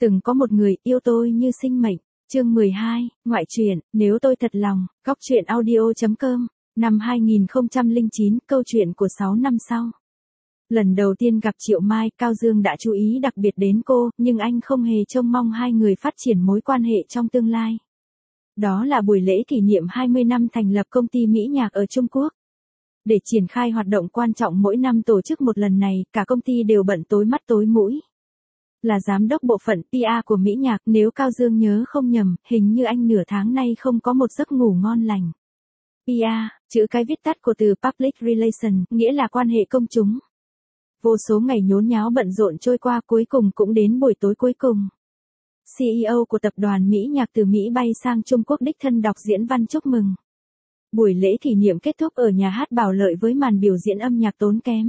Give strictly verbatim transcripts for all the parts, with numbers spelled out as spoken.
Từng có một người yêu tôi như sinh mệnh. Chương mười hai, ngoại truyện, nếu tôi thật lòng, góc truyện audio chấm com, năm hai nghìn không trăm lẻ chín, câu chuyện của sáu năm sau. Lần đầu tiên gặp Triệu Mai, Cao Dương đã chú ý đặc biệt đến cô, nhưng anh không hề trông mong hai người phát triển mối quan hệ trong tương lai. Đó là buổi lễ kỷ niệm hai mươi năm thành lập công ty mỹ nhạc ở Trung Quốc. Để triển khai hoạt động quan trọng mỗi năm tổ chức một lần này, cả công ty đều bận tối mắt tối mũi. Là giám đốc bộ phận pê e của mỹ nhạc, nếu Cao Dương nhớ không nhầm, hình như anh nửa tháng nay không có một giấc ngủ ngon lành. pê e, chữ cái viết tắt của từ Public Relations, nghĩa là quan hệ công chúng. Vô số ngày nhốn nháo bận rộn trôi qua, cuối cùng cũng đến buổi tối cuối cùng. xê e ô của tập đoàn mỹ nhạc từ Mỹ bay sang Trung Quốc đích thân đọc diễn văn chúc mừng. Buổi lễ kỷ niệm kết thúc ở nhà hát Bảo Lợi với màn biểu diễn âm nhạc tốn kém.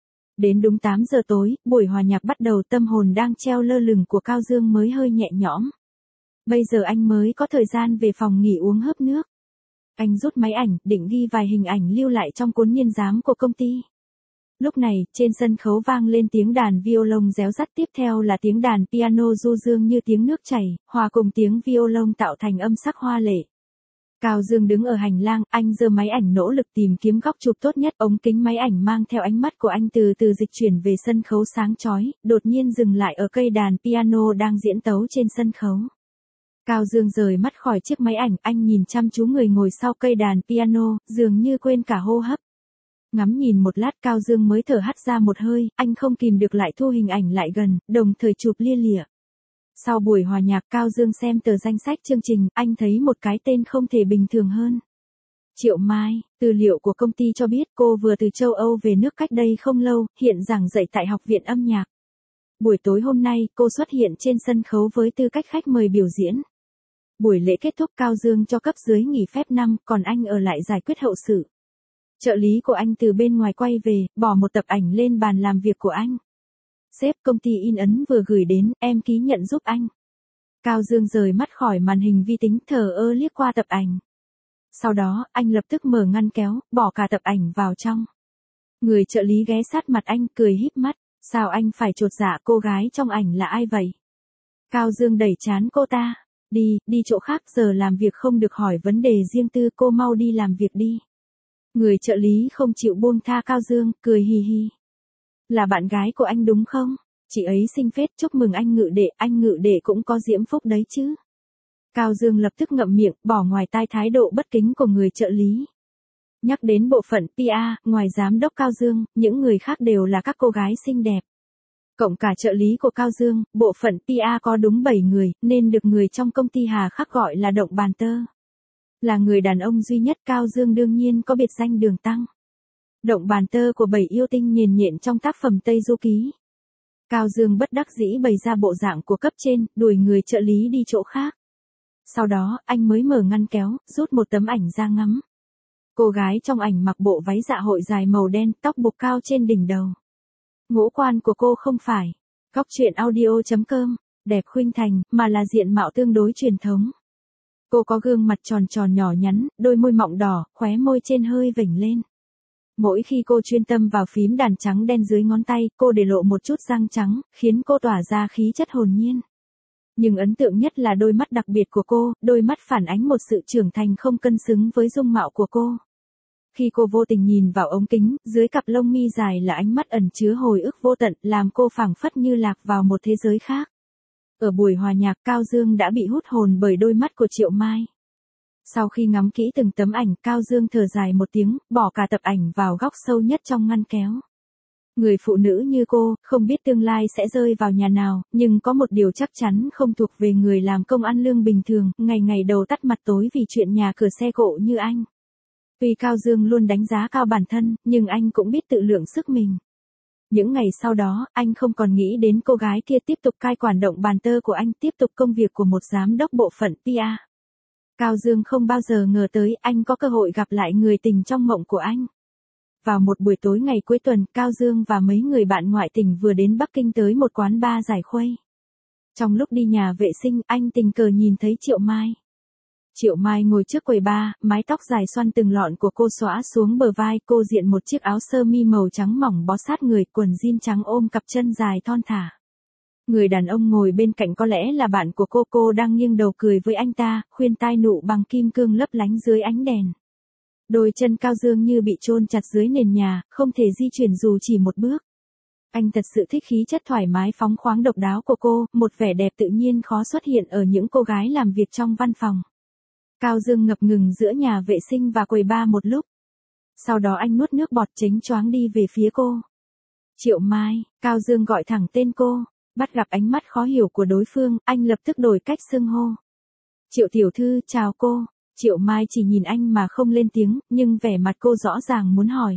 Đến đúng tám giờ tối, buổi hòa nhạc bắt đầu, tâm hồn đang treo lơ lửng của Cao Dương mới hơi nhẹ nhõm. Bây giờ anh mới có thời gian về phòng nghỉ uống hớp nước. Anh rút máy ảnh, định ghi vài hình ảnh lưu lại trong cuốn niên giám của công ty. Lúc này, trên sân khấu vang lên tiếng đàn violon réo rắt, tiếp theo là tiếng đàn piano du dương như tiếng nước chảy, hòa cùng tiếng violon tạo thành âm sắc hoa lệ. Cao Dương đứng ở hành lang, anh giơ máy ảnh nỗ lực tìm kiếm góc chụp tốt nhất, ống kính máy ảnh mang theo ánh mắt của anh từ từ dịch chuyển về sân khấu sáng chói, đột nhiên dừng lại ở cây đàn piano đang diễn tấu trên sân khấu. Cao Dương rời mắt khỏi chiếc máy ảnh, anh nhìn chăm chú người ngồi sau cây đàn piano, dường như quên cả hô hấp. Ngắm nhìn một lát, Cao Dương mới thở hắt ra một hơi, anh không kìm được lại thu hình ảnh lại gần, đồng thời chụp lia lịa. Sau buổi hòa nhạc, Cao Dương xem tờ danh sách chương trình, anh thấy một cái tên không thể bình thường hơn. Triệu Mai, tư liệu của công ty cho biết cô vừa từ châu Âu về nước cách đây không lâu, hiện giảng dạy tại Học viện âm nhạc. Buổi tối hôm nay, cô xuất hiện trên sân khấu với tư cách khách mời biểu diễn. Buổi lễ kết thúc, Cao Dương cho cấp dưới nghỉ phép năm, còn anh ở lại giải quyết hậu sự. Trợ lý của anh từ bên ngoài quay về, bỏ một tập ảnh lên bàn làm việc của anh. Sếp, công ty in ấn vừa gửi đến, em ký nhận giúp anh. Cao Dương rời mắt khỏi màn hình vi tính, thờ ơ liếc qua tập ảnh. Sau đó, anh lập tức mở ngăn kéo, bỏ cả tập ảnh vào trong. Người trợ lý ghé sát mặt anh, cười híp mắt. Sao anh phải chột dạ, cô gái trong ảnh là ai vậy? Cao Dương đẩy trán cô ta. Đi, đi chỗ khác, giờ làm việc không được hỏi vấn đề riêng tư, cô mau đi làm việc đi. Người trợ lý không chịu buông tha Cao Dương, cười hì hì. Là bạn gái của anh đúng không? Chị ấy xinh phết, chúc mừng anh Ngự Đệ, anh Ngự Đệ cũng có diễm phúc đấy chứ. Cao Dương lập tức ngậm miệng, bỏ ngoài tai thái độ bất kính của người trợ lý. Nhắc đến bộ phận pê e, ngoài giám đốc Cao Dương, những người khác đều là các cô gái xinh đẹp. Cộng cả trợ lý của Cao Dương, bộ phận pê e có đúng bảy người, nên được người trong công ty hà khắc gọi là Động Bàn Tơ. Là người đàn ông duy nhất, Cao Dương đương nhiên có biệt danh Đường Tăng. Động Bàn Tơ của bảy yêu tinh nhền nhện trong tác phẩm Tây Du Ký. Cao Dương bất đắc dĩ bày ra bộ dạng của cấp trên, đuổi người trợ lý đi chỗ khác. Sau đó, anh mới mở ngăn kéo, rút một tấm ảnh ra ngắm. Cô gái trong ảnh mặc bộ váy dạ hội dài màu đen, tóc buộc cao trên đỉnh đầu. Ngũ quan của cô không phải góc truyện audio chấm com, đẹp khuynh thành, mà là diện mạo tương đối truyền thống. Cô có gương mặt tròn tròn nhỏ nhắn, đôi môi mọng đỏ, khóe môi trên hơi vểnh lên. Mỗi khi cô chuyên tâm vào phím đàn trắng đen dưới ngón tay, cô để lộ một chút răng trắng, khiến cô tỏa ra khí chất hồn nhiên. Nhưng ấn tượng nhất là đôi mắt đặc biệt của cô, đôi mắt phản ánh một sự trưởng thành không cân xứng với dung mạo của cô. Khi cô vô tình nhìn vào ống kính, dưới cặp lông mi dài là ánh mắt ẩn chứa hồi ức vô tận, làm cô phảng phất như lạc vào một thế giới khác. Ở buổi hòa nhạc, Cao Dương đã bị hút hồn bởi đôi mắt của Triệu Mai. Sau khi ngắm kỹ từng tấm ảnh, Cao Dương thở dài một tiếng, bỏ cả tập ảnh vào góc sâu nhất trong ngăn kéo. Người phụ nữ như cô, không biết tương lai sẽ rơi vào nhà nào, nhưng có một điều chắc chắn không thuộc về người làm công ăn lương bình thường, ngày ngày đầu tắt mặt tối vì chuyện nhà cửa xe cộ như anh. Tuy Cao Dương luôn đánh giá cao bản thân, nhưng anh cũng biết tự lượng sức mình. Những ngày sau đó, anh không còn nghĩ đến cô gái kia, tiếp tục cai quản Động Bàn Tơ của anh, tiếp tục công việc của một giám đốc bộ phận pê e. Cao Dương không bao giờ ngờ tới anh có cơ hội gặp lại người tình trong mộng của anh. Vào một buổi tối ngày cuối tuần, Cao Dương và mấy người bạn ngoại tình vừa đến Bắc Kinh tới một quán bar giải khuây. Trong lúc đi nhà vệ sinh, anh tình cờ nhìn thấy Triệu Mai. Triệu Mai ngồi trước quầy bar, mái tóc dài xoăn từng lọn của cô xõa xuống bờ vai, cô diện một chiếc áo sơ mi màu trắng mỏng bó sát người, quần jean trắng ôm cặp chân dài thon thả. Người đàn ông ngồi bên cạnh có lẽ là bạn của cô, cô đang nghiêng đầu cười với anh ta, khuyên tai nụ bằng kim cương lấp lánh dưới ánh đèn. Đôi chân Cao Dương như bị chôn chặt dưới nền nhà, không thể di chuyển dù chỉ một bước. Anh thật sự thích khí chất thoải mái phóng khoáng độc đáo của cô, một vẻ đẹp tự nhiên khó xuất hiện ở những cô gái làm việc trong văn phòng. Cao Dương ngập ngừng giữa nhà vệ sinh và quầy bar một lúc. Sau đó anh nuốt nước bọt chếnh choáng đi về phía cô. Triệu Mai, Cao Dương gọi thẳng tên cô, bắt gặp ánh mắt khó hiểu của đối phương, anh lập tức đổi cách xưng hô. Triệu tiểu thư, chào cô. Triệu Mai chỉ nhìn anh mà không lên tiếng, nhưng vẻ mặt cô rõ ràng muốn hỏi.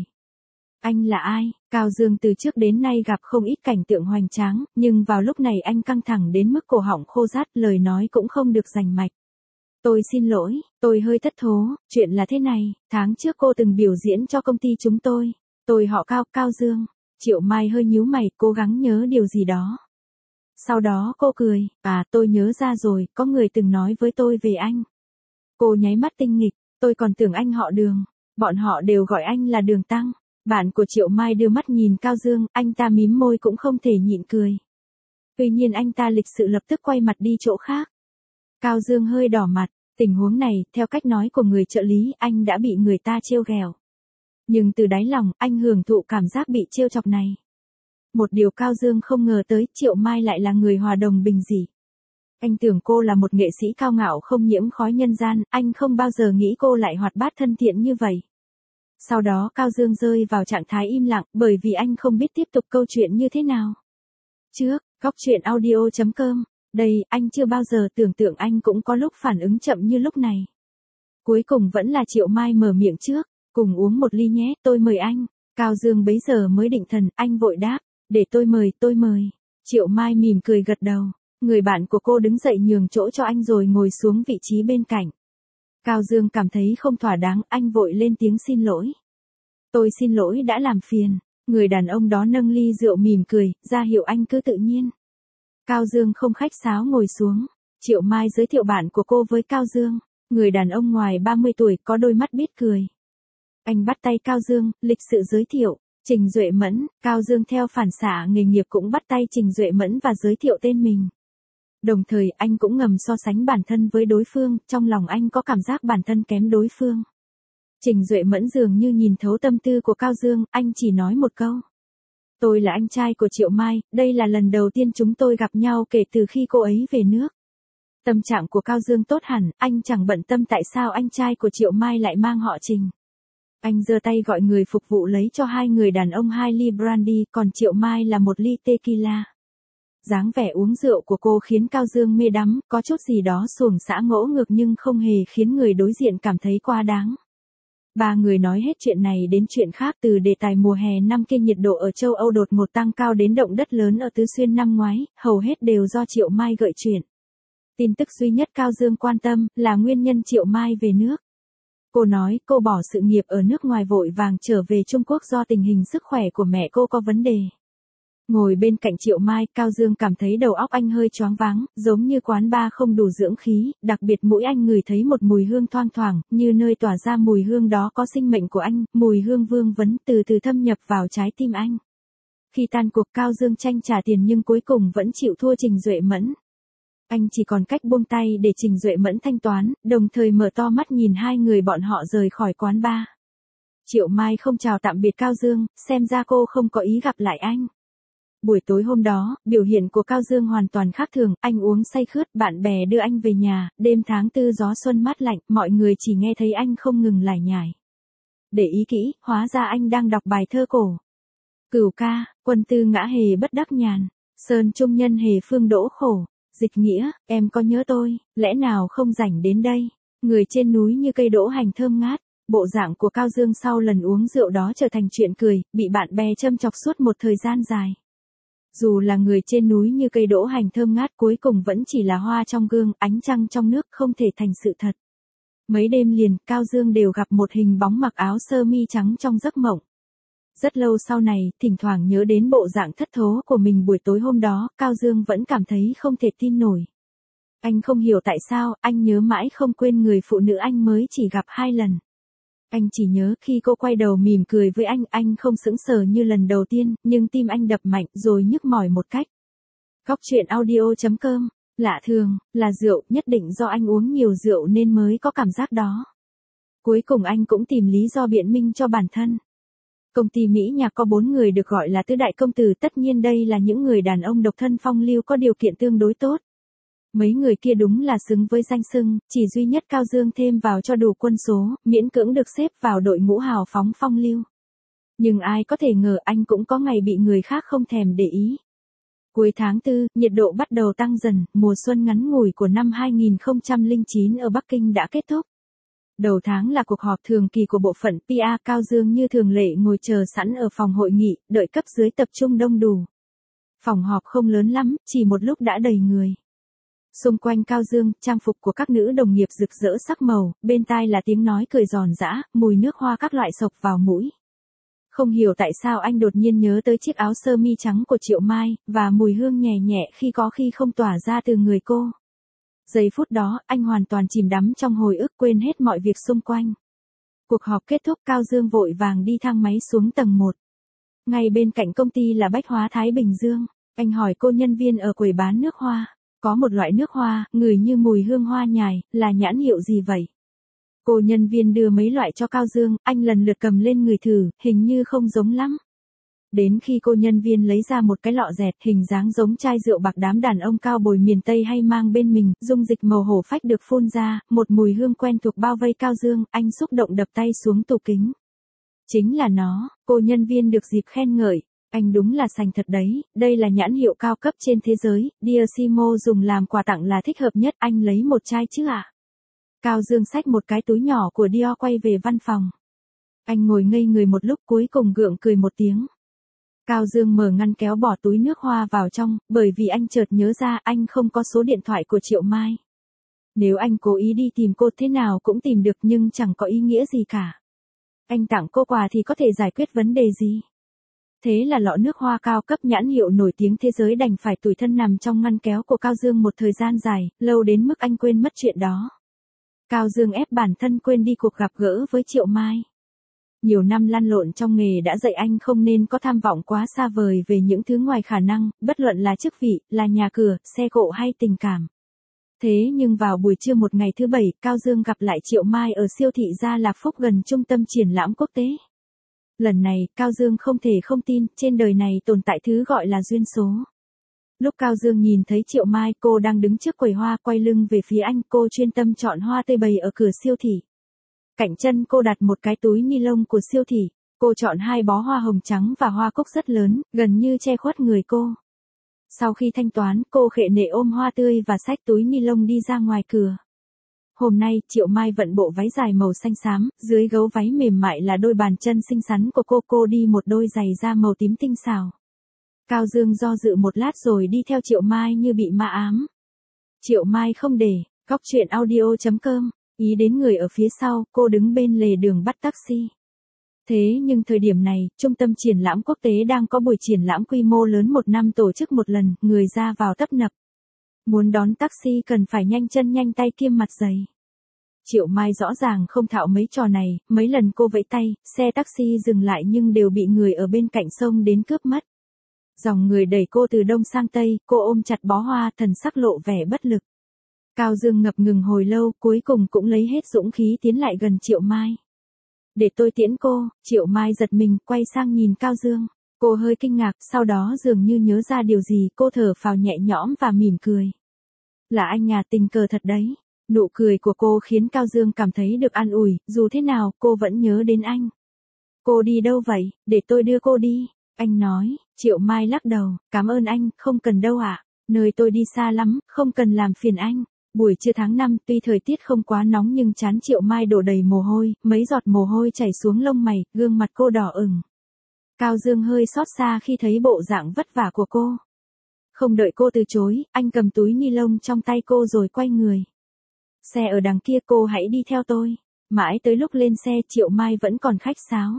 Anh là ai? Cao Dương từ trước đến nay gặp không ít cảnh tượng hoành tráng, nhưng vào lúc này anh căng thẳng đến mức cổ họng khô rát, lời nói cũng không được rành mạch. Tôi xin lỗi, tôi hơi thất thố, chuyện là thế này, tháng trước cô từng biểu diễn cho công ty chúng tôi. Tôi họ Cao, Cao Dương. Triệu Mai hơi nhíu mày, cố gắng nhớ điều gì đó. Sau đó cô cười, à tôi nhớ ra rồi, có người từng nói với tôi về anh. Cô nháy mắt tinh nghịch, tôi còn tưởng anh họ Đường, bọn họ đều gọi anh là Đường Tăng. Bạn của Triệu Mai đưa mắt nhìn Cao Dương, anh ta mím môi cũng không thể nhịn cười. Tuy nhiên anh ta lịch sự lập tức quay mặt đi chỗ khác. Cao Dương hơi đỏ mặt, tình huống này, theo cách nói của người trợ lý, anh đã bị người ta trêu ghẹo. Nhưng từ đáy lòng, anh hưởng thụ cảm giác bị trêu chọc này. Một điều Cao Dương không ngờ tới, Triệu Mai lại là người hòa đồng bình dị. Anh tưởng cô là một nghệ sĩ cao ngạo không nhiễm khói nhân gian, anh không bao giờ nghĩ cô lại hoạt bát thân thiện như vậy. Sau đó Cao Dương rơi vào trạng thái im lặng, bởi vì anh không biết tiếp tục câu chuyện như thế nào. Trước, góc truyện audio chấm com, đây, anh chưa bao giờ tưởng tượng anh cũng có lúc phản ứng chậm như lúc này. Cuối cùng vẫn là Triệu Mai mở miệng trước, cùng uống một ly nhé, tôi mời anh. Cao Dương bấy giờ mới định thần, anh vội đáp, để tôi mời, tôi mời. Triệu Mai mỉm cười gật đầu, người bạn của cô đứng dậy nhường chỗ cho anh rồi ngồi xuống vị trí bên cạnh. Cao Dương cảm thấy không thỏa đáng, anh vội lên tiếng xin lỗi. Tôi xin lỗi đã làm phiền. Người đàn ông đó nâng ly rượu mỉm cười, ra hiệu anh cứ tự nhiên. Cao Dương không khách sáo ngồi xuống. Triệu Mai giới thiệu bạn của cô với Cao Dương. Người đàn ông ngoài ba mươi tuổi có đôi mắt biết cười. Anh bắt tay Cao Dương, lịch sự giới thiệu. Trình Duệ Mẫn. Cao Dương theo phản xạ nghề nghiệp cũng bắt tay Trình Duệ Mẫn và giới thiệu tên mình. Đồng thời anh cũng ngầm so sánh bản thân với đối phương, trong lòng anh có cảm giác bản thân kém đối phương. Trình Duệ Mẫn dường như nhìn thấu tâm tư của Cao Dương, anh chỉ nói một câu. Tôi là anh trai của Triệu Mai, đây là lần đầu tiên chúng tôi gặp nhau kể từ khi cô ấy về nước. Tâm trạng của Cao Dương tốt hẳn, anh chẳng bận tâm tại sao anh trai của Triệu Mai lại mang họ Trình. Anh giơ tay gọi người phục vụ lấy cho hai người đàn ông hai ly brandy, còn Triệu Mai là một ly tequila. Dáng vẻ uống rượu của cô khiến Cao Dương mê đắm, có chút gì đó xuồng xã ngỗ ngược nhưng không hề khiến người đối diện cảm thấy quá đáng. Ba người nói hết chuyện này đến chuyện khác, từ đề tài mùa hè năm kia nhiệt độ ở châu Âu đột ngột tăng cao đến động đất lớn ở Tứ Xuyên năm ngoái, hầu hết đều do Triệu Mai gợi chuyện. Tin tức duy nhất Cao Dương quan tâm là nguyên nhân Triệu Mai về nước. Cô nói cô bỏ sự nghiệp ở nước ngoài vội vàng trở về Trung Quốc do tình hình sức khỏe của mẹ cô có vấn đề. Ngồi bên cạnh Triệu Mai, Cao Dương cảm thấy đầu óc anh hơi choáng váng, giống như quán bar không đủ dưỡng khí, đặc biệt mũi anh ngửi thấy một mùi hương thoang thoảng, như nơi tỏa ra mùi hương đó có sinh mệnh của anh, mùi hương vương vấn từ từ thâm nhập vào trái tim anh. Khi tan cuộc, Cao Dương tranh trả tiền nhưng cuối cùng vẫn chịu thua Trình Duệ Mẫn. Anh chỉ còn cách buông tay để Trình Duệ Mẫn thanh toán, đồng thời mở to mắt nhìn hai người bọn họ rời khỏi quán bar. Triệu Mai không chào tạm biệt Cao Dương, xem ra cô không có ý gặp lại anh. Buổi tối hôm đó, biểu hiện của Cao Dương hoàn toàn khác thường, anh uống say khướt, bạn bè đưa anh về nhà, đêm tháng tư gió xuân mát lạnh, mọi người chỉ nghe thấy anh không ngừng lải nhải. Để ý kỹ, hóa ra anh đang đọc bài thơ cổ. Cửu ca, quân tư ngã hề bất đắc nhàn, sơn trung nhân hề phương đỗ khổ, dịch nghĩa, em có nhớ tôi, lẽ nào không rảnh đến đây, người trên núi như cây đỗ hành thơm ngát. Bộ dạng của Cao Dương sau lần uống rượu đó trở thành chuyện cười, bị bạn bè châm chọc suốt một thời gian dài. Dù là người trên núi như cây đỗ hành thơm ngát, cuối cùng vẫn chỉ là hoa trong gương, ánh trăng trong nước, không thể thành sự thật. Mấy đêm liền, Cao Dương đều gặp một hình bóng mặc áo sơ mi trắng trong giấc mộng. Rất lâu sau này, thỉnh thoảng nhớ đến bộ dạng thất thố của mình buổi tối hôm đó, Cao Dương vẫn cảm thấy không thể tin nổi. Anh không hiểu tại sao, anh nhớ mãi không quên người phụ nữ anh mới chỉ gặp hai lần. Anh chỉ nhớ khi cô quay đầu mỉm cười với anh, anh không sững sờ như lần đầu tiên, nhưng tim anh đập mạnh rồi nhức mỏi một cách. Cóc truyện audio chấm com. Lạ thường, là rượu, nhất định do anh uống nhiều rượu nên mới có cảm giác đó. Cuối cùng anh cũng tìm lý do biện minh cho bản thân. Công ty Mỹ Nhạc có bốn người được gọi là tứ đại công tử, tất nhiên đây là những người đàn ông độc thân phong lưu có điều kiện tương đối tốt. Mấy người kia đúng là xứng với danh xưng, chỉ duy nhất Cao Dương thêm vào cho đủ quân số, miễn cưỡng được xếp vào đội ngũ hào phóng phong lưu. Nhưng ai có thể ngờ anh cũng có ngày bị người khác không thèm để ý. Cuối tháng tư, nhiệt độ bắt đầu tăng dần, mùa xuân ngắn ngủi của năm hai nghìn không trăm lẻ chín ở Bắc Kinh đã kết thúc. Đầu tháng là cuộc họp thường kỳ của bộ phận pê e, Cao Dương như thường lệ ngồi chờ sẵn ở phòng hội nghị, đợi cấp dưới tập trung đông đủ. Phòng họp không lớn lắm, chỉ một lúc đã đầy người. Xung quanh Cao Dương, trang phục của các nữ đồng nghiệp rực rỡ sắc màu, bên tai là tiếng nói cười giòn giã, mùi nước hoa các loại xộc vào mũi. Không hiểu tại sao anh đột nhiên nhớ tới chiếc áo sơ mi trắng của Triệu Mai, và mùi hương nhẹ nhẹ khi có khi không tỏa ra từ người cô. Giây phút đó, anh hoàn toàn chìm đắm trong hồi ức, quên hết mọi việc xung quanh. Cuộc họp kết thúc, Cao Dương vội vàng đi thang máy xuống tầng một. Ngay bên cạnh công ty là Bách Hóa Thái Bình Dương. Anh hỏi cô nhân viên ở quầy bán nước hoa. Có một loại nước hoa, ngửi như mùi hương hoa nhài, là nhãn hiệu gì vậy? Cô nhân viên đưa mấy loại cho Cao Dương, anh lần lượt cầm lên ngửi thử, hình như không giống lắm. Đến khi cô nhân viên lấy ra một cái lọ dẹt hình dáng giống chai rượu bạc đám đàn ông cao bồi miền Tây hay mang bên mình, dung dịch màu hổ phách được phun ra, một mùi hương quen thuộc bao vây Cao Dương, anh xúc động đập tay xuống tủ kính. Chính là nó, cô nhân viên được dịp khen ngợi. Anh đúng là sành thật đấy, đây là nhãn hiệu cao cấp trên thế giới, Diosimo dùng làm quà tặng là thích hợp nhất, anh lấy một chai chứ ạ? À? Cao Dương xách một cái túi nhỏ của Dior quay về văn phòng. Anh ngồi ngây người một lúc, cuối cùng gượng cười một tiếng. Cao Dương mở ngăn kéo bỏ túi nước hoa vào trong, bởi vì anh chợt nhớ ra anh không có số điện thoại của Triệu Mai. Nếu anh cố ý đi tìm cô thế nào cũng tìm được, nhưng chẳng có ý nghĩa gì cả. Anh tặng cô quà thì có thể giải quyết vấn đề gì? Thế là lọ nước hoa cao cấp nhãn hiệu nổi tiếng thế giới đành phải tủi thân nằm trong ngăn kéo của Cao Dương một thời gian dài, lâu đến mức anh quên mất chuyện đó. Cao Dương ép bản thân quên đi cuộc gặp gỡ với Triệu Mai. Nhiều năm lăn lộn trong nghề đã dạy anh không nên có tham vọng quá xa vời về những thứ ngoài khả năng, bất luận là chức vị, là nhà cửa, xe cộ hay tình cảm. Thế nhưng vào buổi trưa một ngày thứ bảy, Cao Dương gặp lại Triệu Mai ở siêu thị Gia Lạc Phúc gần trung tâm triển lãm quốc tế. Lần này, Cao Dương không thể không tin, trên đời này tồn tại thứ gọi là duyên số. Lúc Cao Dương nhìn thấy Triệu Mai, cô đang đứng trước quầy hoa, quay lưng về phía anh, cô chuyên tâm chọn hoa tươi bày ở cửa siêu thị. Cạnh chân cô đặt một cái túi ni lông của siêu thị, cô chọn hai bó hoa hồng trắng và hoa cúc rất lớn, gần như che khuất người cô. Sau khi thanh toán, cô khệ nệ ôm hoa tươi và xách túi ni lông đi ra ngoài cửa. Hôm nay, Triệu Mai vận bộ váy dài màu xanh xám, dưới gấu váy mềm mại là đôi bàn chân xinh xắn của cô, cô đi một đôi giày da màu tím tinh xảo. Cao Dương do dự một lát rồi đi theo Triệu Mai như bị ma ám. Triệu Mai không để, cóc truyện audio chấm com, ý đến người ở phía sau, cô đứng bên lề đường bắt taxi. Thế nhưng thời điểm này, trung tâm triển lãm quốc tế đang có buổi triển lãm quy mô lớn một năm tổ chức một lần, người ra vào tấp nập. Muốn đón taxi cần phải nhanh chân nhanh tay kiêm mặt dày. Triệu Mai rõ ràng không thạo mấy trò này, mấy lần cô vẫy tay, xe taxi dừng lại nhưng đều bị người ở bên cạnh xông đến cướp mất. Dòng người đẩy cô từ đông sang tây, cô ôm chặt bó hoa, thần sắc lộ vẻ bất lực. Cao Dương ngập ngừng hồi lâu, cuối cùng cũng lấy hết dũng khí tiến lại gần Triệu Mai. Để tôi tiễn cô, Triệu Mai giật mình, quay sang nhìn Cao Dương. Cô hơi kinh ngạc, sau đó dường như nhớ ra điều gì, cô thở phào nhẹ nhõm và mỉm cười. Là anh à, tình cờ thật đấy. Nụ cười của cô khiến Cao Dương cảm thấy được an ủi, dù thế nào, cô vẫn nhớ đến anh. Cô đi đâu vậy, để tôi đưa cô đi, anh nói. Triệu Mai lắc đầu, cảm ơn anh, không cần đâu ạ, à. Nơi tôi đi xa lắm, không cần làm phiền anh. Buổi trưa tháng năm, tuy thời tiết không quá nóng nhưng trán Triệu Mai đổ đầy mồ hôi, mấy giọt mồ hôi chảy xuống lông mày, gương mặt cô đỏ ửng. Cao Dương hơi xót xa khi thấy bộ dạng vất vả của cô. Không đợi cô từ chối, anh cầm túi ni lông trong tay cô rồi quay người. Xe ở đằng kia, cô hãy đi theo tôi. Mãi tới lúc lên xe, Triệu Mai vẫn còn khách sáo.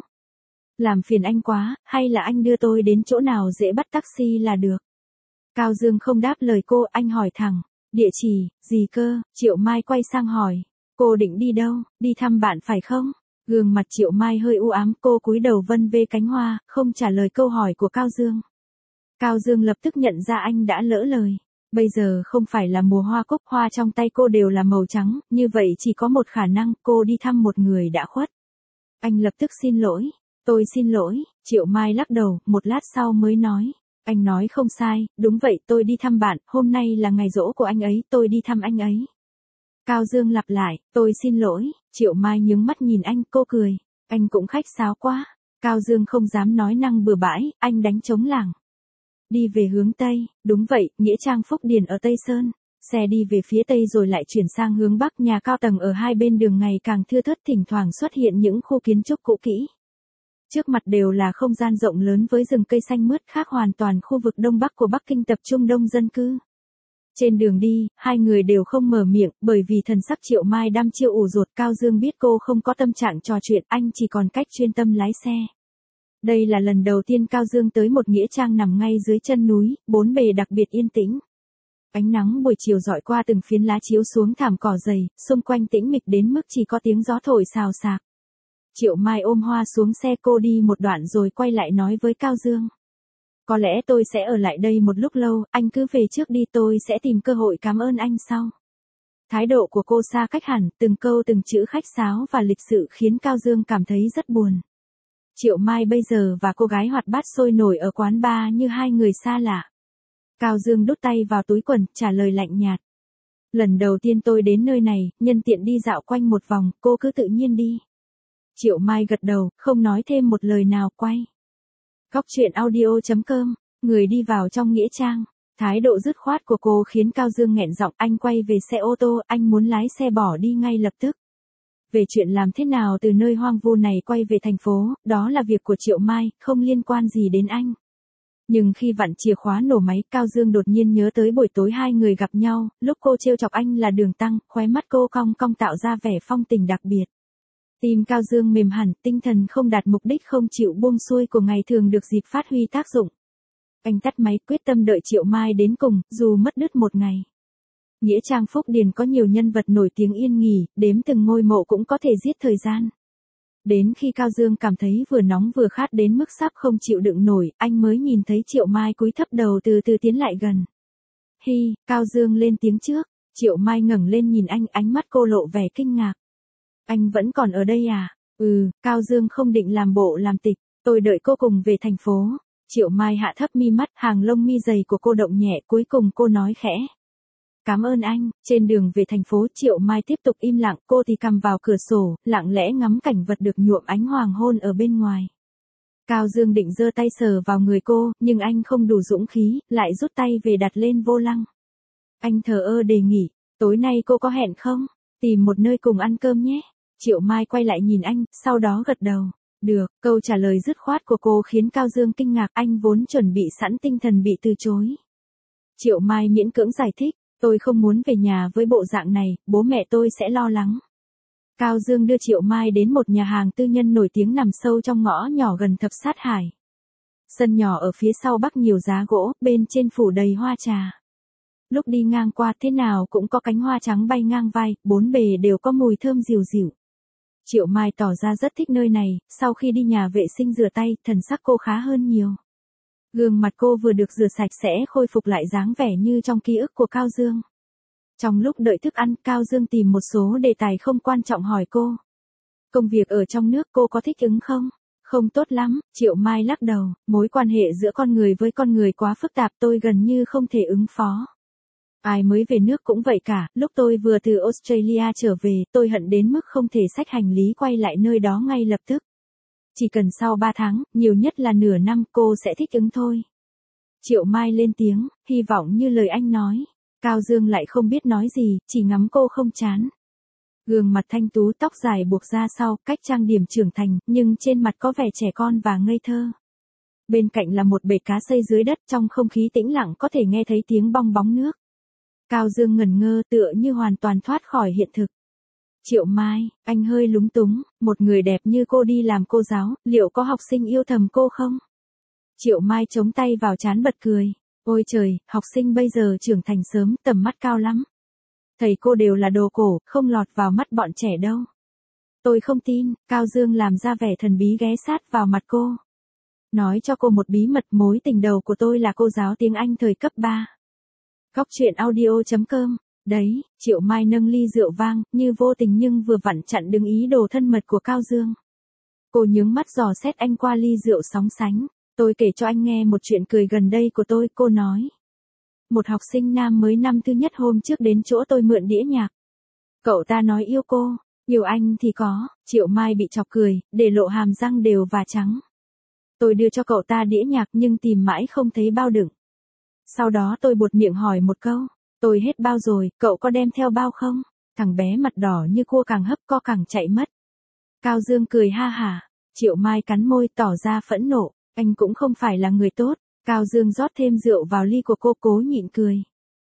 Làm phiền anh quá, hay là anh đưa tôi đến chỗ nào dễ bắt taxi là được. Cao Dương không đáp lời cô, anh hỏi thẳng. Địa chỉ, gì cơ? Triệu Mai quay sang hỏi. Cô định đi đâu, đi thăm bạn phải không? Gương mặt Triệu Mai hơi u ám, cô cúi đầu vân vê cánh hoa, không trả lời câu hỏi của Cao Dương. Cao Dương lập tức nhận ra anh đã lỡ lời. Bây giờ không phải là mùa hoa cúc, hoa trong tay cô đều là màu trắng, như vậy chỉ có một khả năng, cô đi thăm một người đã khuất. Anh lập tức xin lỗi. Tôi xin lỗi, Triệu Mai lắc đầu, một lát sau mới nói. Anh nói không sai, đúng vậy, tôi đi thăm bạn, hôm nay là ngày giỗ của anh ấy, tôi đi thăm anh ấy. Cao Dương lặp lại, tôi xin lỗi, Triệu Mai nhướng mắt nhìn anh, cô cười. Anh cũng khách sáo quá. Cao Dương không dám nói năng bừa bãi, anh đánh trống lảng. Đi về hướng Tây, đúng vậy, nghĩa trang Phúc Điền ở Tây Sơn. Xe đi về phía Tây rồi lại chuyển sang hướng Bắc, nhà cao tầng ở hai bên đường ngày càng thưa thớt, thỉnh thoảng xuất hiện những khu kiến trúc cũ kỹ. Trước mặt đều là không gian rộng lớn với rừng cây xanh mướt, khác hoàn toàn khu vực Đông Bắc của Bắc Kinh tập trung đông dân cư. Trên đường đi, hai người đều không mở miệng, bởi vì thần sắc Triệu Mai đăm chiêu ủ rột. Cao Dương biết cô không có tâm trạng trò chuyện, anh chỉ còn cách chuyên tâm lái xe. Đây là lần đầu tiên Cao Dương tới một nghĩa trang nằm ngay dưới chân núi, bốn bề đặc biệt yên tĩnh. Ánh nắng buổi chiều rọi qua từng phiến lá chiếu xuống thảm cỏ dày, xung quanh tĩnh mịch đến mức chỉ có tiếng gió thổi xào xạc. Triệu Mai ôm hoa xuống xe, cô đi một đoạn rồi quay lại nói với Cao Dương. Có lẽ tôi sẽ ở lại đây một lúc lâu, anh cứ về trước đi, tôi sẽ tìm cơ hội cảm ơn anh sau. Thái độ của cô xa cách hẳn, từng câu từng chữ khách sáo và lịch sự khiến Cao Dương cảm thấy rất buồn. Triệu Mai bây giờ và cô gái hoạt bát sôi nổi ở quán bar như hai người xa lạ. Cao Dương đút tay vào túi quần, trả lời lạnh nhạt. Lần đầu tiên tôi đến nơi này, nhân tiện đi dạo quanh một vòng, cô cứ tự nhiên đi. Triệu Mai gật đầu, không nói thêm một lời nào, quay. Góc truyện audio chấm com, người đi vào trong nghĩa trang. Thái độ dứt khoát của cô khiến Cao Dương nghẹn giọng, anh quay về xe ô tô, anh muốn lái xe bỏ đi ngay lập tức. Về chuyện làm thế nào từ nơi hoang vu này quay về thành phố, đó là việc của Triệu Mai, không liên quan gì đến anh. Nhưng khi vặn chìa khóa nổ máy, Cao Dương đột nhiên nhớ tới buổi tối hai người gặp nhau, lúc cô trêu chọc anh là Đường Tăng, khóe mắt cô cong cong tạo ra vẻ phong tình đặc biệt. Tim Cao Dương mềm hẳn, tinh thần không đạt mục đích không chịu buông xuôi của ngày thường được dịp phát huy tác dụng. Anh tắt máy, quyết tâm đợi Triệu Mai đến cùng, dù mất đứt một ngày. Nghĩa trang Phúc Điền có nhiều nhân vật nổi tiếng yên nghỉ, đếm từng ngôi mộ cũng có thể giết thời gian. Đến khi Cao Dương cảm thấy vừa nóng vừa khát đến mức sắp không chịu đựng nổi, anh mới nhìn thấy Triệu Mai cúi thấp đầu từ từ tiến lại gần. Hi, Cao Dương lên tiếng trước. Triệu Mai ngẩng lên nhìn anh, ánh mắt cô lộ vẻ kinh ngạc. Anh vẫn còn ở đây à? Ừ, Cao Dương không định làm bộ làm tịch, tôi đợi cô cùng về thành phố. Triệu Mai hạ thấp mi mắt, hàng lông mi dày của cô động nhẹ, cuối cùng cô nói khẽ. Cảm ơn anh. Trên đường về thành phố, Triệu Mai tiếp tục im lặng, cô thì cầm vào cửa sổ, lặng lẽ ngắm cảnh vật được nhuộm ánh hoàng hôn ở bên ngoài. Cao Dương định giơ tay sờ vào người cô, nhưng anh không đủ dũng khí, lại rút tay về đặt lên vô lăng. Anh thờ ơ đề nghị, tối nay cô có hẹn không? Tìm một nơi cùng ăn cơm nhé. Triệu Mai quay lại nhìn anh, sau đó gật đầu. Được, câu trả lời dứt khoát của cô khiến Cao Dương kinh ngạc, anh vốn chuẩn bị sẵn tinh thần bị từ chối. Triệu Mai miễn cưỡng giải thích, tôi không muốn về nhà với bộ dạng này, bố mẹ tôi sẽ lo lắng. Cao Dương đưa Triệu Mai đến một nhà hàng tư nhân nổi tiếng nằm sâu trong ngõ nhỏ gần Thập Sát Hải. Sân nhỏ ở phía sau bắc nhiều giá gỗ, bên trên phủ đầy hoa trà. Lúc đi ngang qua thế nào cũng có cánh hoa trắng bay ngang vai, bốn bề đều có mùi thơm dịu dịu. Triệu Mai tỏ ra rất thích nơi này, sau khi đi nhà vệ sinh rửa tay, thần sắc cô khá hơn nhiều. Gương mặt cô vừa được rửa sạch sẽ khôi phục lại dáng vẻ như trong ký ức của Cao Dương. Trong lúc đợi thức ăn, Cao Dương tìm một số đề tài không quan trọng hỏi cô. Công việc ở trong nước cô có thích ứng không? Không tốt lắm, Triệu Mai lắc đầu, mối quan hệ giữa con người với con người quá phức tạp, tôi gần như không thể ứng phó. Ai mới về nước cũng vậy cả, lúc tôi vừa từ Australia trở về, tôi hận đến mức không thể xách hành lý quay lại nơi đó ngay lập tức. Chỉ cần sau ba tháng, nhiều nhất là nửa năm, cô sẽ thích ứng thôi. Triệu Mai lên tiếng, hy vọng như lời anh nói. Cao Dương lại không biết nói gì, chỉ ngắm cô không chán. Gương mặt thanh tú, tóc dài buộc ra sau, cách trang điểm trưởng thành, nhưng trên mặt có vẻ trẻ con và ngây thơ. Bên cạnh là một bể cá xây dưới đất, trong không khí tĩnh lặng có thể nghe thấy tiếng bong bóng nước. Cao Dương ngẩn ngơ, tựa như hoàn toàn thoát khỏi hiện thực. Triệu Mai, anh hơi lúng túng, một người đẹp như cô đi làm cô giáo, liệu có học sinh yêu thầm cô không? Triệu Mai chống tay vào trán bật cười. Ôi trời, học sinh bây giờ trưởng thành sớm, tầm mắt cao lắm. Thầy cô đều là đồ cổ, không lọt vào mắt bọn trẻ đâu. Tôi không tin, Cao Dương làm ra vẻ thần bí ghé sát vào mặt cô. Nói cho cô một bí mật, mối tình đầu của tôi là cô giáo tiếng Anh thời cấp ba. Góc chuyện audio chấm com. Đấy, Triệu Mai nâng ly rượu vang, như vô tình nhưng vừa vặn chặn đứng ý đồ thân mật của Cao Dương. Cô nhướng mắt dò xét anh qua ly rượu sóng sánh. Tôi kể cho anh nghe một chuyện cười gần đây của tôi, cô nói. Một học sinh nam mới năm thứ nhất hôm trước đến chỗ tôi mượn đĩa nhạc. Cậu ta nói yêu cô, yêu anh thì có. Triệu Mai bị chọc cười, để lộ hàm răng đều và trắng. Tôi đưa cho cậu ta đĩa nhạc nhưng tìm mãi không thấy bao đựng. Sau đó tôi buột miệng hỏi một câu, tôi hết bao rồi, cậu có đem theo bao không? Thằng bé mặt đỏ như cua càng hấp co càng chạy mất. Cao Dương cười ha hả, Triệu Mai cắn môi tỏ ra phẫn nộ, anh cũng không phải là người tốt. Cao Dương rót thêm rượu vào ly của cô, cố nhịn cười.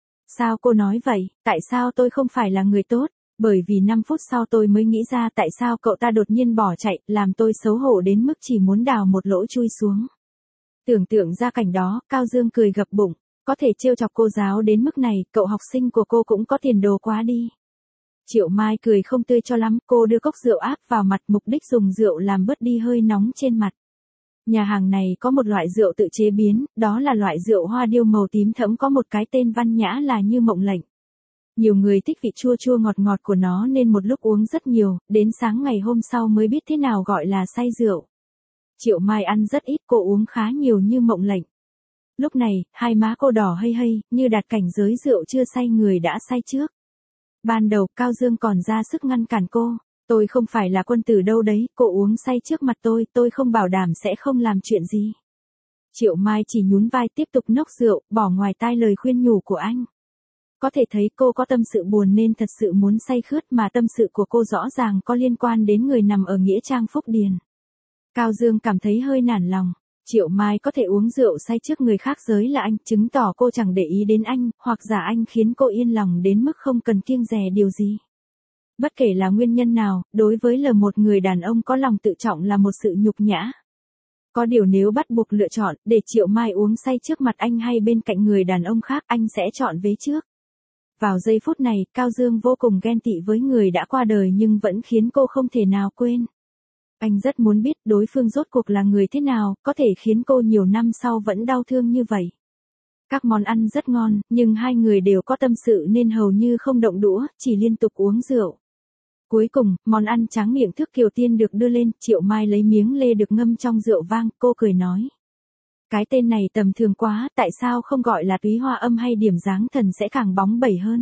Sao cô nói vậy, tại sao tôi không phải là người tốt? Bởi vì năm phút sau tôi mới nghĩ ra tại sao cậu ta đột nhiên bỏ chạy, làm tôi xấu hổ đến mức chỉ muốn đào một lỗ chui xuống. Tưởng tượng ra cảnh đó, Cao Dương cười gập bụng, có thể trêu chọc cô giáo đến mức này, cậu học sinh của cô cũng có tiền đồ quá đi. Triệu Mai cười không tươi cho lắm, cô đưa cốc rượu áp vào mặt, mục đích dùng rượu làm bớt đi hơi nóng trên mặt. Nhà hàng này có một loại rượu tự chế biến, đó là loại rượu hoa điêu màu tím thẫm có một cái tên văn nhã là Như Mộng Lệnh. Nhiều người thích vị chua chua ngọt ngọt của nó nên một lúc uống rất nhiều, đến sáng ngày hôm sau mới biết thế nào gọi là say rượu. Triệu Mai ăn rất ít, cô uống khá nhiều Như Mộng Lệnh. Lúc này, hai má cô đỏ hây hây, như đạt cảnh giới rượu chưa say người đã say trước. Ban đầu, Cao Dương còn ra sức ngăn cản cô. Tôi không phải là quân tử đâu đấy, cô uống say trước mặt tôi, tôi không bảo đảm sẽ không làm chuyện gì. Triệu Mai chỉ nhún vai tiếp tục nốc rượu, bỏ ngoài tai lời khuyên nhủ của anh. Có thể thấy cô có tâm sự buồn nên thật sự muốn say khướt, mà tâm sự của cô rõ ràng có liên quan đến người nằm ở Nghĩa Trang Phúc Điền. Cao Dương cảm thấy hơi nản lòng. Triệu Mai có thể uống rượu say trước người khác giới là anh, chứng tỏ cô chẳng để ý đến anh, hoặc giả anh khiến cô yên lòng đến mức không cần kiêng dè điều gì. Bất kể là nguyên nhân nào, đối với L một người đàn ông có lòng tự trọng là một sự nhục nhã. Có điều nếu bắt buộc lựa chọn, để Triệu Mai uống say trước mặt anh hay bên cạnh người đàn ông khác, anh sẽ chọn vế trước. Vào giây phút này, Cao Dương vô cùng ghen tị với người đã qua đời nhưng vẫn khiến cô không thể nào quên. Anh rất muốn biết đối phương rốt cuộc là người thế nào, có thể khiến cô nhiều năm sau vẫn đau thương như vậy. Các món ăn rất ngon, nhưng hai người đều có tâm sự nên hầu như không động đũa, chỉ liên tục uống rượu. Cuối cùng, món ăn tráng miệng Thước Kiều Tiên được đưa lên, Triệu Mai lấy miếng lê được ngâm trong rượu vang, cô cười nói. Cái tên này tầm thường quá, tại sao không gọi là túy hoa âm hay điểm dáng thần sẽ càng bóng bẩy hơn.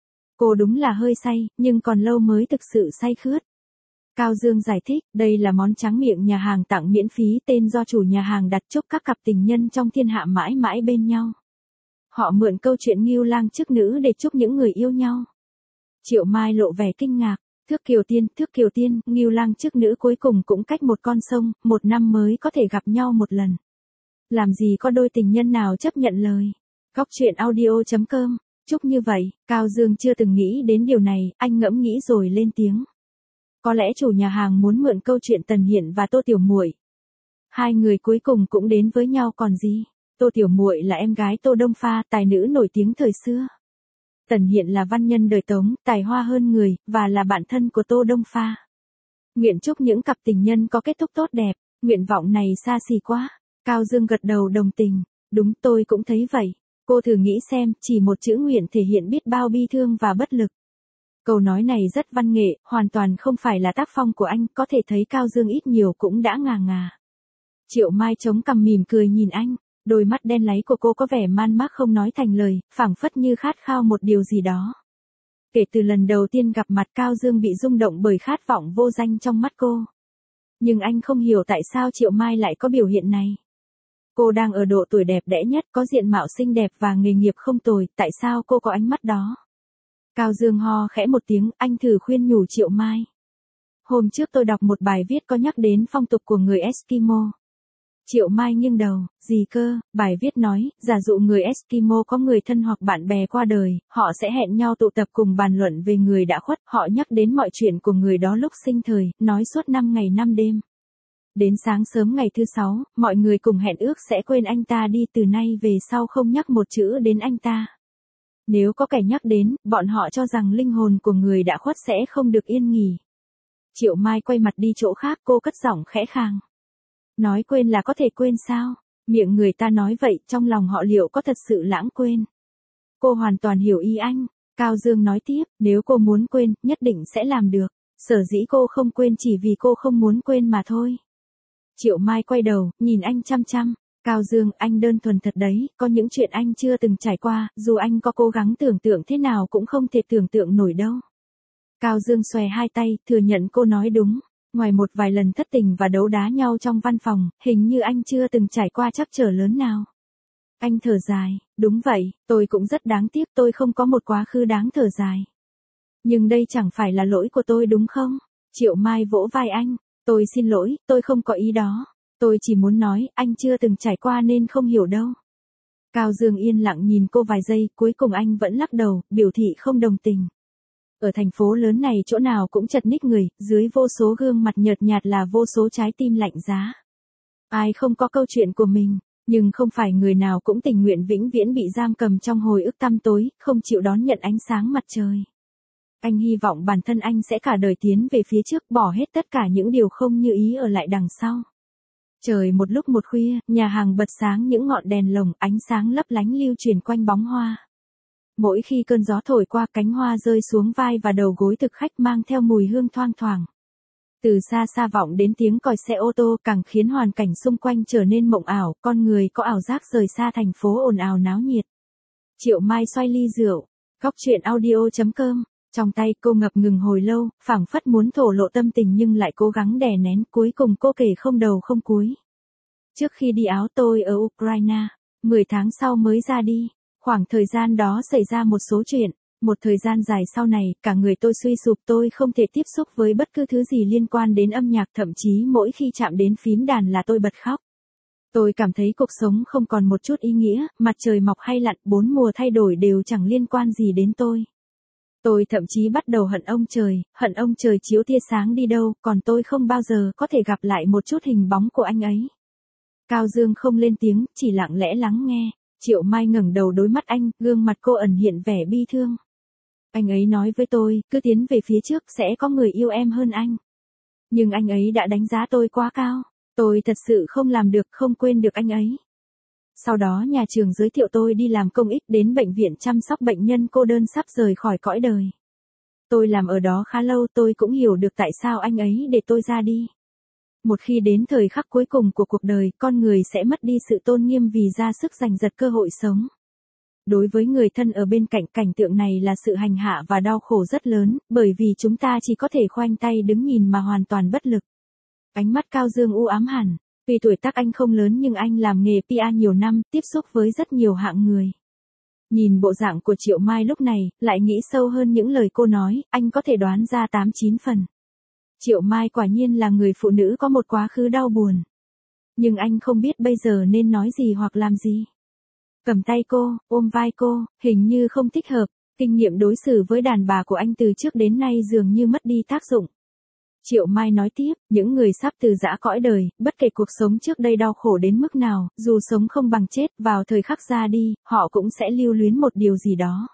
Cô đúng là hơi say, nhưng còn lâu mới thực sự say khướt. Cao Dương giải thích, đây là món tráng miệng nhà hàng tặng miễn phí, tên do chủ nhà hàng đặt chúc các cặp tình nhân trong thiên hạ mãi mãi bên nhau. Họ mượn câu chuyện Ngưu Lang chức nữ để chúc những người yêu nhau. Triệu Mai lộ vẻ kinh ngạc. Thước Kiều Tiên, Thước Kiều Tiên, Ngưu Lang chức nữ cuối cùng cũng cách một con sông, một năm mới có thể gặp nhau một lần. Làm gì có đôi tình nhân nào chấp nhận lời. Góc chuyện audio chấm com. Chúc như vậy, Cao Dương chưa từng nghĩ đến điều này, anh ngẫm nghĩ rồi lên tiếng. Có lẽ chủ nhà hàng muốn mượn câu chuyện Tần Hiện và Tô Tiểu Muội. Hai người cuối cùng cũng đến với nhau còn gì. Tô Tiểu Muội là em gái Tô Đông Pha, tài nữ nổi tiếng thời xưa. Tần Hiện là văn nhân đời Tống, tài hoa hơn người, và là bạn thân của Tô Đông Pha. Nguyện chúc những cặp tình nhân có kết thúc tốt đẹp, nguyện vọng này xa xỉ quá. Cao Dương gật đầu đồng tình, đúng tôi cũng thấy vậy. Cô thử nghĩ xem, chỉ một chữ nguyện thể hiện biết bao bi thương và bất lực. Câu nói này rất văn nghệ, hoàn toàn không phải là tác phong của anh, có thể thấy Cao Dương ít nhiều cũng đã ngà ngà. Triệu Mai chống cằm mỉm cười nhìn anh, đôi mắt đen láy của cô có vẻ man mác không nói thành lời, phảng phất như khát khao một điều gì đó. Kể từ lần đầu tiên gặp mặt, Cao Dương bị rung động bởi khát vọng vô danh trong mắt cô. Nhưng anh không hiểu tại sao Triệu Mai lại có biểu hiện này. Cô đang ở độ tuổi đẹp đẽ nhất, có diện mạo xinh đẹp và nghề nghiệp không tồi, tại sao cô có ánh mắt đó? Cao Dương ho khẽ một tiếng, anh thử khuyên nhủ Triệu Mai. Hôm trước tôi đọc một bài viết có nhắc đến phong tục của người Eskimo. Triệu Mai nghiêng đầu, gì cơ? Bài viết nói, giả dụ người Eskimo có người thân hoặc bạn bè qua đời, họ sẽ hẹn nhau tụ tập cùng bàn luận về người đã khuất, họ nhắc đến mọi chuyện của người đó lúc sinh thời, nói suốt năm ngày năm đêm. Đến sáng sớm ngày thứ sáu, mọi người cùng hẹn ước sẽ quên anh ta đi, từ nay về sau không nhắc một chữ đến anh ta. Nếu có kẻ nhắc đến, bọn họ cho rằng linh hồn của người đã khuất sẽ không được yên nghỉ. Triệu Mai quay mặt đi chỗ khác, cô cất giọng khẽ khàng. Nói quên là có thể quên sao? Miệng người ta nói vậy, trong lòng họ liệu có thật sự lãng quên? Cô hoàn toàn hiểu ý anh. Cao Dương nói tiếp, nếu cô muốn quên, nhất định sẽ làm được. Sở dĩ cô không quên chỉ vì cô không muốn quên mà thôi. Triệu Mai quay đầu, nhìn anh chăm chăm. Cao Dương, anh đơn thuần thật đấy, có những chuyện anh chưa từng trải qua, dù anh có cố gắng tưởng tượng thế nào cũng không thể tưởng tượng nổi đâu. Cao Dương xòe hai tay, thừa nhận cô nói đúng. Ngoài một vài lần thất tình và đấu đá nhau trong văn phòng, hình như anh chưa từng trải qua trắc trở lớn nào. Anh thở dài, đúng vậy, tôi cũng rất đáng tiếc tôi không có một quá khứ đáng thở dài. Nhưng đây chẳng phải là lỗi của tôi đúng không? Triệu Mai vỗ vai anh, tôi xin lỗi, tôi không có ý đó. Tôi chỉ muốn nói, anh chưa từng trải qua nên không hiểu đâu. Cao Dương yên lặng nhìn cô vài giây, cuối cùng anh vẫn lắc đầu, biểu thị không đồng tình. Ở thành phố lớn này chỗ nào cũng chật ních người, dưới vô số gương mặt nhợt nhạt là vô số trái tim lạnh giá. Ai không có câu chuyện của mình, nhưng không phải người nào cũng tình nguyện vĩnh viễn bị giam cầm trong hồi ức tăm tối, không chịu đón nhận ánh sáng mặt trời. Anh hy vọng bản thân anh sẽ cả đời tiến về phía trước, bỏ hết tất cả những điều không như ý ở lại đằng sau. Trời một lúc một khuya, nhà hàng bật sáng những ngọn đèn lồng, ánh sáng lấp lánh lưu truyền quanh bóng hoa. Mỗi khi cơn gió thổi qua, cánh hoa rơi xuống vai và đầu gối thực khách mang theo mùi hương thoang thoảng. Từ xa xa vọng đến tiếng còi xe ô tô càng khiến hoàn cảnh xung quanh trở nên mộng ảo, con người có ảo giác rời xa thành phố ồn ào náo nhiệt. Triệu Mai xoay ly rượu, góc chuyện audio chấm com. Trong tay cô ngập ngừng hồi lâu, phảng phất muốn thổ lộ tâm tình nhưng lại cố gắng đè nén, cuối cùng cô kể không đầu không cuối. Trước khi đi Áo tôi ở Ukraine, mười tháng sau mới ra đi. Khoảng thời gian đó xảy ra một số chuyện, một thời gian dài sau này, cả người tôi suy sụp, tôi không thể tiếp xúc với bất cứ thứ gì liên quan đến âm nhạc, thậm chí mỗi khi chạm đến phím đàn là tôi bật khóc. Tôi cảm thấy cuộc sống không còn một chút ý nghĩa, mặt trời mọc hay lặn, bốn mùa thay đổi đều chẳng liên quan gì đến tôi. Tôi thậm chí bắt đầu hận ông trời, hận ông trời chiếu tia sáng đi đâu, còn tôi không bao giờ có thể gặp lại một chút hình bóng của anh ấy. Cao Dương không lên tiếng, chỉ lặng lẽ lắng nghe. Triệu Mai ngẩng đầu đối mắt anh, gương mặt cô ẩn hiện vẻ bi thương. Anh ấy nói với tôi, cứ tiến về phía trước sẽ có người yêu em hơn anh. Nhưng anh ấy đã đánh giá tôi quá cao. Tôi thật sự không làm được, không quên được anh ấy. Sau đó nhà trường giới thiệu tôi đi làm công ích đến bệnh viện chăm sóc bệnh nhân cô đơn sắp rời khỏi cõi đời. Tôi làm ở đó khá lâu, tôi cũng hiểu được tại sao anh ấy để tôi ra đi. Một khi đến thời khắc cuối cùng của cuộc đời, con người sẽ mất đi sự tôn nghiêm vì ra sức giành giật cơ hội sống. Đối với người thân ở bên cạnh, cảnh tượng này là sự hành hạ và đau khổ rất lớn, bởi vì chúng ta chỉ có thể khoanh tay đứng nhìn mà hoàn toàn bất lực. Ánh mắt Cao Dương u ám hẳn. Tuy tuổi tác anh không lớn nhưng anh làm nghề pê e nhiều năm, tiếp xúc với rất nhiều hạng người. Nhìn bộ dạng của Triệu Mai lúc này, lại nghĩ sâu hơn những lời cô nói, anh có thể đoán ra tám chín phần. Triệu Mai quả nhiên là người phụ nữ có một quá khứ đau buồn. Nhưng anh không biết bây giờ nên nói gì hoặc làm gì. Cầm tay cô, ôm vai cô, hình như không thích hợp, kinh nghiệm đối xử với đàn bà của anh từ trước đến nay dường như mất đi tác dụng. Triệu Mai nói tiếp, những người sắp từ giã cõi đời, bất kể cuộc sống trước đây đau khổ đến mức nào, dù sống không bằng chết, vào thời khắc ra đi, họ cũng sẽ lưu luyến một điều gì đó.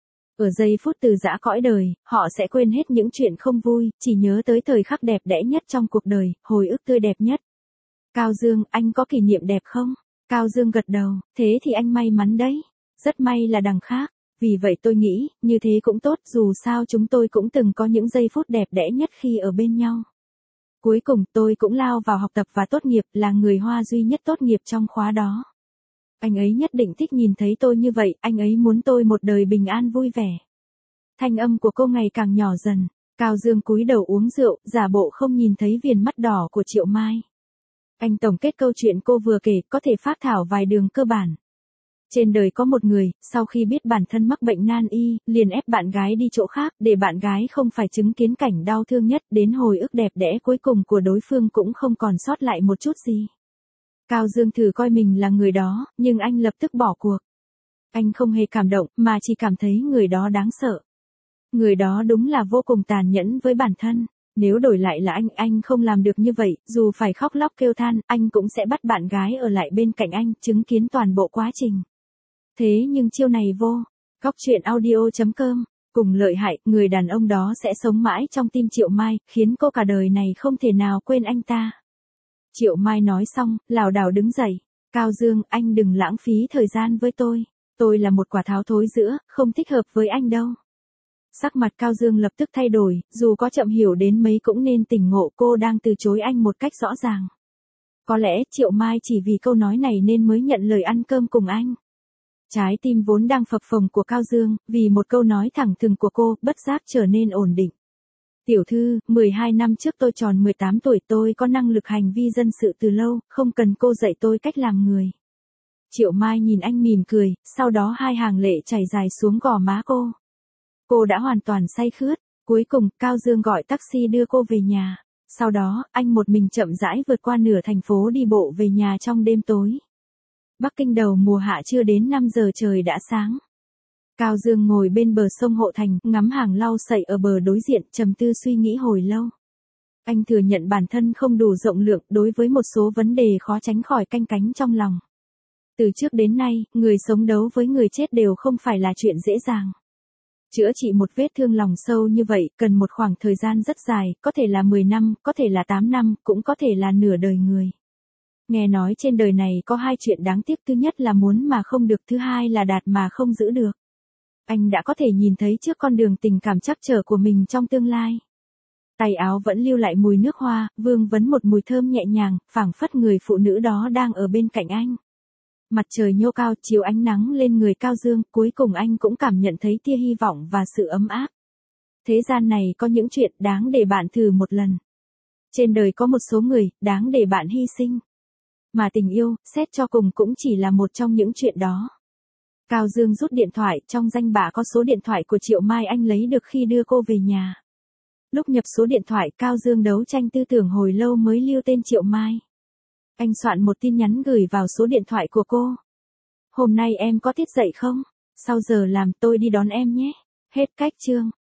Ở giây phút từ giã cõi đời, họ sẽ quên hết những chuyện không vui, chỉ nhớ tới thời khắc đẹp đẽ nhất trong cuộc đời, hồi ức tươi đẹp nhất. Cao Dương, anh có kỷ niệm đẹp không? Cao Dương gật đầu, thế thì anh may mắn đấy. Rất may là đằng khác. Vì vậy tôi nghĩ, như thế cũng tốt, dù sao chúng tôi cũng từng có những giây phút đẹp đẽ nhất khi ở bên nhau. Cuối cùng tôi cũng lao vào học tập và tốt nghiệp, là người Hoa duy nhất tốt nghiệp trong khóa đó. Anh ấy nhất định thích nhìn thấy tôi như vậy, anh ấy muốn tôi một đời bình an vui vẻ. Thanh âm của cô ngày càng nhỏ dần. Cao Dương cúi đầu uống rượu, giả bộ không nhìn thấy viền mắt đỏ của Triệu Mai. Anh tổng kết câu chuyện cô vừa kể, có thể phác thảo vài đường cơ bản. Trên đời có một người, sau khi biết bản thân mắc bệnh nan y, liền ép bạn gái đi chỗ khác, để bạn gái không phải chứng kiến cảnh đau thương nhất, đến hồi ức đẹp đẽ cuối cùng của đối phương cũng không còn sót lại một chút gì. Cao Dương thử coi mình là người đó, nhưng anh lập tức bỏ cuộc. Anh không hề cảm động, mà chỉ cảm thấy người đó đáng sợ. Người đó đúng là vô cùng tàn nhẫn với bản thân. Nếu đổi lại là anh, anh không làm được như vậy, dù phải khóc lóc kêu than, anh cũng sẽ bắt bạn gái ở lại bên cạnh anh, chứng kiến toàn bộ quá trình. Thế nhưng chiêu này vô. Góc chuyện audio chấm com. Cùng lợi hại, người đàn ông đó sẽ sống mãi trong tim Triệu Mai, khiến cô cả đời này không thể nào quên anh ta. Triệu Mai nói xong, lảo đảo đứng dậy. Cao Dương, anh đừng lãng phí thời gian với tôi. Tôi là một quả tháo thối giữa, không thích hợp với anh đâu. Sắc mặt Cao Dương lập tức thay đổi, dù có chậm hiểu đến mấy cũng nên tỉnh ngộ cô đang từ chối anh một cách rõ ràng. Có lẽ Triệu Mai chỉ vì câu nói này nên mới nhận lời ăn cơm cùng anh. Trái tim vốn đang phập phồng của Cao Dương, vì một câu nói thẳng thừng của cô, bất giác trở nên ổn định. Tiểu thư, mười hai năm trước tôi tròn mười tám tuổi, tôi có năng lực hành vi dân sự từ lâu, không cần cô dạy tôi cách làm người. Triệu Mai nhìn anh mỉm cười, sau đó hai hàng lệ chảy dài xuống gò má cô. Cô đã hoàn toàn say khướt, cuối cùng Cao Dương gọi taxi đưa cô về nhà. Sau đó, anh một mình chậm rãi vượt qua nửa thành phố đi bộ về nhà trong đêm tối. Bắc Kinh đầu mùa hạ chưa đến năm giờ trời đã sáng. Cao Dương ngồi bên bờ sông Hộ Thành, ngắm hàng lau sậy ở bờ đối diện, trầm tư suy nghĩ hồi lâu. Anh thừa nhận bản thân không đủ rộng lượng đối với một số vấn đề khó tránh khỏi canh cánh trong lòng. Từ trước đến nay, người sống đấu với người chết đều không phải là chuyện dễ dàng. Chữa trị một vết thương lòng sâu như vậy, cần một khoảng thời gian rất dài, có thể là mười năm, có thể là tám năm, cũng có thể là nửa đời người. Nghe nói trên đời này có hai chuyện đáng tiếc, thứ nhất là muốn mà không được, thứ hai là đạt mà không giữ được. Anh đã có thể nhìn thấy trước con đường tình cảm trắc trở của mình trong tương lai. Tay áo vẫn lưu lại mùi nước hoa, vương vấn một mùi thơm nhẹ nhàng, phảng phất người phụ nữ đó đang ở bên cạnh anh. Mặt trời nhô cao chiếu ánh nắng lên người Cao Dương, cuối cùng anh cũng cảm nhận thấy tia hy vọng và sự ấm áp. Thế gian này có những chuyện đáng để bạn thử một lần. Trên đời có một số người, đáng để bạn hy sinh. Mà tình yêu, xét cho cùng cũng chỉ là một trong những chuyện đó. Cao Dương rút điện thoại, trong danh bạ có số điện thoại của Triệu Mai anh lấy được khi đưa cô về nhà. Lúc nhập số điện thoại, Cao Dương đấu tranh tư tưởng hồi lâu mới lưu tên Triệu Mai. Anh soạn một tin nhắn gửi vào số điện thoại của cô. Hôm nay em có tiết dậy không? Sau giờ làm tôi đi đón em nhé. Hết cách chương.